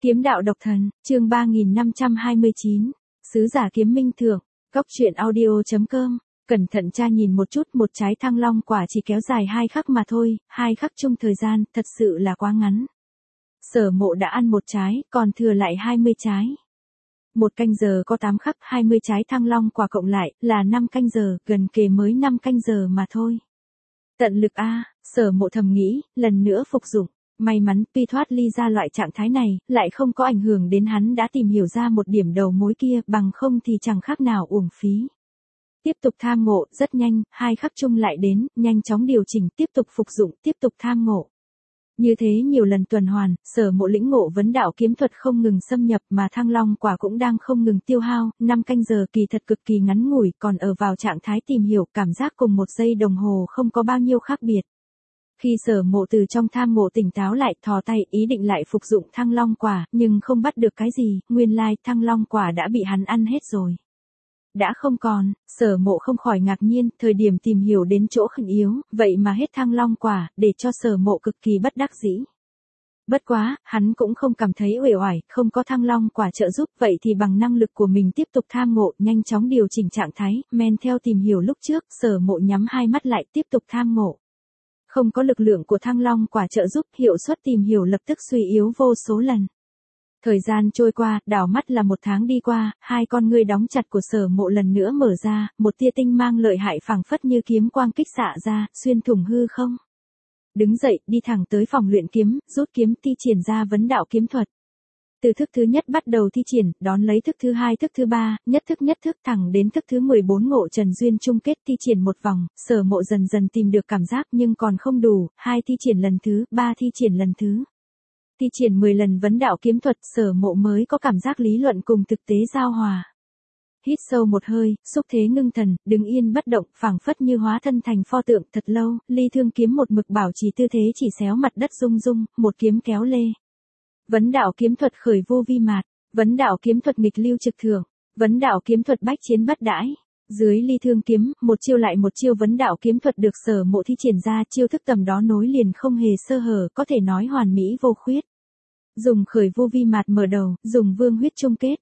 Kiếm đạo độc thần, chương 3529, sứ giả kiếm minh thượng, góc truyện audio.com. Cẩn thận tra nhìn một chút, một trái thăng long quả chỉ kéo dài 2 khắc mà thôi, 2 khắc chung thời gian, thật sự là quá ngắn. Sở Mộ đã ăn một trái, còn thừa lại 20 trái. 1 canh giờ có 8 khắc, 20 trái thăng long quả cộng lại, là 5 canh giờ, gần kề mới 5 canh giờ mà thôi. Tận lực a, Sở Mộ thầm nghĩ, lần nữa phục dụng. May mắn, tuy thoát ly ra loại trạng thái này, lại không có ảnh hưởng đến hắn đã tìm hiểu ra một điểm đầu mối kia, bằng không thì chẳng khác nào uổng phí. Tiếp tục tham ngộ, rất nhanh, 2 khắc chung lại đến, nhanh chóng điều chỉnh, tiếp tục phục dụng, tiếp tục tham ngộ. Như thế nhiều lần tuần hoàn, Sở Mộ lĩnh ngộ vấn đạo kiếm thuật không ngừng xâm nhập mà thăng long quả cũng đang không ngừng tiêu hao, 5 canh giờ kỳ thật cực kỳ ngắn ngủi, còn ở vào trạng thái tìm hiểu, cảm giác cùng 1 giây đồng hồ không có bao nhiêu khác biệt. Khi Sở Mộ từ trong tham ngộ tỉnh táo lại, thò tay ý định lại phục dụng thăng long quả, nhưng không bắt được cái gì, nguyên lai thăng long quả đã bị hắn ăn hết rồi. Đã không còn, Sở Mộ không khỏi ngạc nhiên, thời điểm tìm hiểu đến chỗ khẩn yếu, vậy mà hết thăng long quả, để cho Sở Mộ cực kỳ bất đắc dĩ. Bất quá, hắn cũng không cảm thấy uể oải, không có thăng long quả trợ giúp, vậy thì bằng năng lực của mình tiếp tục tham ngộ, nhanh chóng điều chỉnh trạng thái, men theo tìm hiểu lúc trước, Sở Mộ nhắm 2 mắt lại tiếp tục tham ngộ. Không có lực lượng của thăng long quả trợ giúp, hiệu suất tìm hiểu lập tức suy yếu vô số lần. Thời gian trôi qua, đảo mắt là 1 tháng đi qua, 2 con ngươi đóng chặt của Sở Mộ lần nữa mở ra, một tia tinh mang lợi hại phảng phất như kiếm quang kích xạ ra, xuyên thủng hư không. Đứng dậy, đi thẳng tới phòng luyện kiếm, rút kiếm thi triển ra vấn đạo kiếm thuật. Từ thức thứ nhất bắt đầu thi triển, đón lấy thức thứ 2, thức thứ 3, nhất thức thẳng đến thức thứ 14 ngộ trần duyên chung kết thi triển một vòng, Sở Mộ dần dần tìm được cảm giác nhưng còn không đủ, 2 thi triển lần thứ, 3 thi triển lần thứ. Thi triển 10 lần vấn đạo kiếm thuật, Sở Mộ mới có cảm giác lý luận cùng thực tế giao hòa. Hít sâu một hơi, xúc thế ngưng thần, đứng yên bất động, phảng phất như hóa thân thành pho tượng, thật lâu, ly thương kiếm một mực bảo trì tư thế chỉ xéo mặt đất rung rung, một kiếm kéo lê. Vấn đạo kiếm thuật khởi vô vi mạt, vấn đạo kiếm thuật nghịch lưu trực thượng, vấn đạo kiếm thuật bách chiến bất đãi. Dưới ly thương kiếm, một chiêu lại một chiêu vấn đạo kiếm thuật được Sở Mộ thi triển ra, chiêu thức tầm đó nối liền không hề sơ hở, có thể nói hoàn mỹ vô khuyết. Dùng khởi vô vi mạt mở đầu, dùng vương huyết chung kết.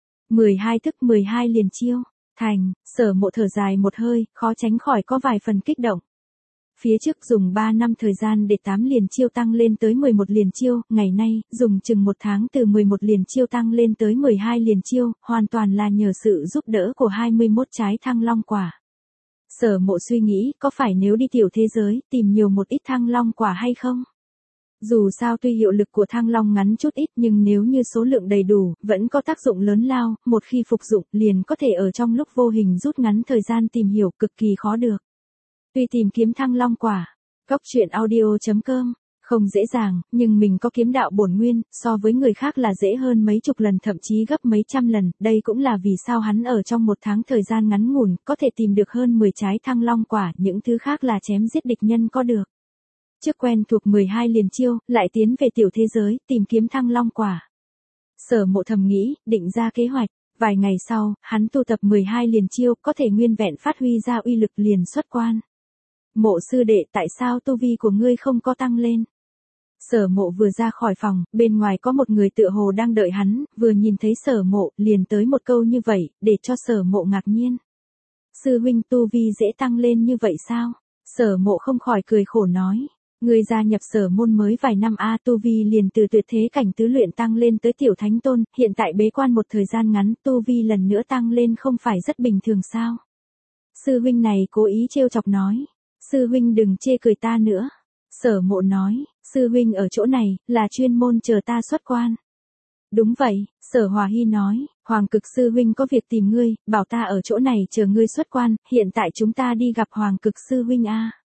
12 thức 12 liền chiêu, thành, Sở Mộ thở dài một hơi, khó tránh khỏi có vài phần kích động. Phía trước dùng 3 năm thời gian để 8 liền chiêu tăng lên tới 11 liền chiêu, ngày nay, dùng chừng 1 tháng từ 11 liền chiêu tăng lên tới 12 liền chiêu, hoàn toàn là nhờ sự giúp đỡ của 21 trái thăng long quả. Sở Mộ suy nghĩ, có phải nếu đi tiểu thế giới, tìm nhiều một ít thăng long quả hay không? Dù sao tuy hiệu lực của thăng long ngắn chút ít nhưng nếu như số lượng đầy đủ, vẫn có tác dụng lớn lao, một khi phục dụng, liền có thể ở trong lúc vô hình rút ngắn thời gian tìm hiểu, cực kỳ khó được. Tuy tìm kiếm thăng long quả, góc truyện audio.com, không dễ dàng, nhưng mình có kiếm đạo bổn nguyên, so với người khác là dễ hơn mấy chục lần thậm chí gấp mấy trăm lần, đây cũng là vì sao hắn ở trong 1 tháng thời gian ngắn ngủn, có thể tìm được hơn 10 trái thăng long quả, những thứ khác là chém giết địch nhân có được. Trước quen thuộc 12 liền chiêu, lại tiến về tiểu thế giới, tìm kiếm thăng long quả. Sở Mộ thầm nghĩ, định ra kế hoạch. Vài ngày sau, hắn tu tập 12 liền chiêu, có thể nguyên vẹn phát huy ra uy lực liền xuất quan. Mộ sư đệ, tại sao tu vi của ngươi không có tăng lên? Sở Mộ vừa ra khỏi phòng, bên ngoài có một người tựa hồ đang đợi hắn, vừa nhìn thấy Sở Mộ, liền tới một câu như vậy, để cho Sở Mộ ngạc nhiên. Sư huynh, tu vi dễ tăng lên như vậy sao? Sở Mộ không khỏi cười khổ nói. Ngươi gia nhập Sở môn mới vài năm tu vi liền từ tuyệt thế cảnh tứ luyện tăng lên tới tiểu thánh tôn, hiện tại bế quan một thời gian ngắn, tu vi lần nữa tăng lên không phải rất bình thường sao? Sư huynh này cố ý trêu chọc nói. Sư huynh đừng chê cười ta nữa. Sở Mộ nói, sư huynh ở chỗ này, là chuyên môn chờ ta xuất quan. Đúng vậy, Sở Hòa Hy nói, Hoàng Cực sư huynh có việc tìm ngươi, bảo ta ở chỗ này chờ ngươi xuất quan, hiện tại chúng ta đi gặp Hoàng Cực sư huynh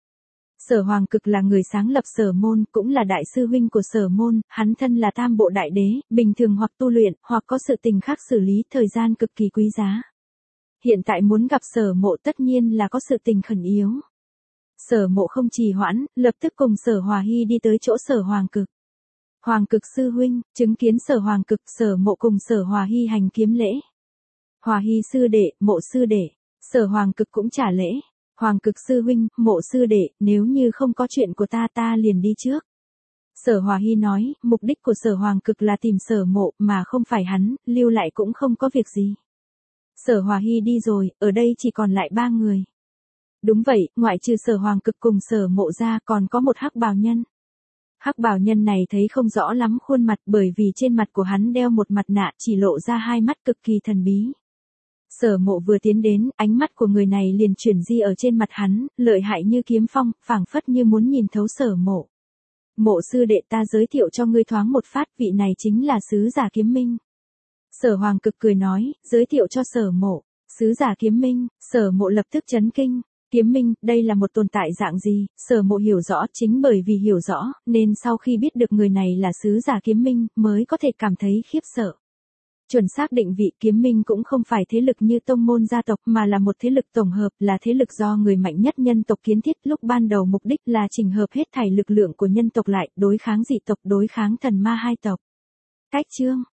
Sở Hoàng Cực là người sáng lập Sở môn, cũng là đại sư huynh của Sở môn, hắn thân là tam bộ đại đế, bình thường hoặc tu luyện, hoặc có sự tình khác xử lý, thời gian cực kỳ quý giá. Hiện tại muốn gặp Sở Mộ tất nhiên là có sự tình khẩn yếu. Sở Mộ không trì hoãn, lập tức cùng Sở Hòa Hy đi tới chỗ Sở Hoàng Cực. Hoàng Cực sư huynh, chứng kiến Sở Hoàng Cực, Sở Mộ cùng Sở Hòa Hy hành kiếm lễ. Hòa Hy sư đệ, Mộ sư đệ, Sở Hoàng Cực cũng trả lễ. Hoàng Cực sư huynh, Mộ sư đệ, nếu như không có chuyện của ta liền đi trước. Sở Hòa Hy nói, mục đích của Sở Hoàng Cực là tìm Sở Mộ mà không phải hắn, lưu lại cũng không có việc gì. Sở Hòa Hy đi rồi, ở đây chỉ còn lại 3 người. Đúng vậy, ngoại trừ Sở Hoàng Cực cùng Sở Mộ ra còn có một hắc bào nhân. Hắc bào nhân này thấy không rõ lắm khuôn mặt bởi vì trên mặt của hắn đeo một mặt nạ chỉ lộ ra 2 mắt cực kỳ thần bí. Sở Mộ vừa tiến đến, ánh mắt của người này liền chuyển di ở trên mặt hắn, lợi hại như kiếm phong, phảng phất như muốn nhìn thấu Sở Mộ. Mộ sư đệ, ta giới thiệu cho ngươi thoáng một phát, vị này chính là sứ giả Kiếm Minh. Sở Hoàng Cực cười nói, giới thiệu cho Sở Mộ, sứ giả Kiếm Minh. Sở Mộ lập tức chấn kinh. Kiếm Minh, đây là một tồn tại dạng gì? Sở Mộ hiểu rõ, chính bởi vì hiểu rõ, nên sau khi biết được người này là sứ giả Kiếm Minh, mới có thể cảm thấy khiếp sợ. Chuẩn xác định vị, Kiếm Minh cũng không phải thế lực như tông môn gia tộc mà là một thế lực tổng hợp, là thế lực do người mạnh nhất nhân tộc kiến thiết, lúc ban đầu mục đích là chỉnh hợp hết thảy lực lượng của nhân tộc lại, đối kháng dị tộc, đối kháng thần ma hai tộc. Cách chương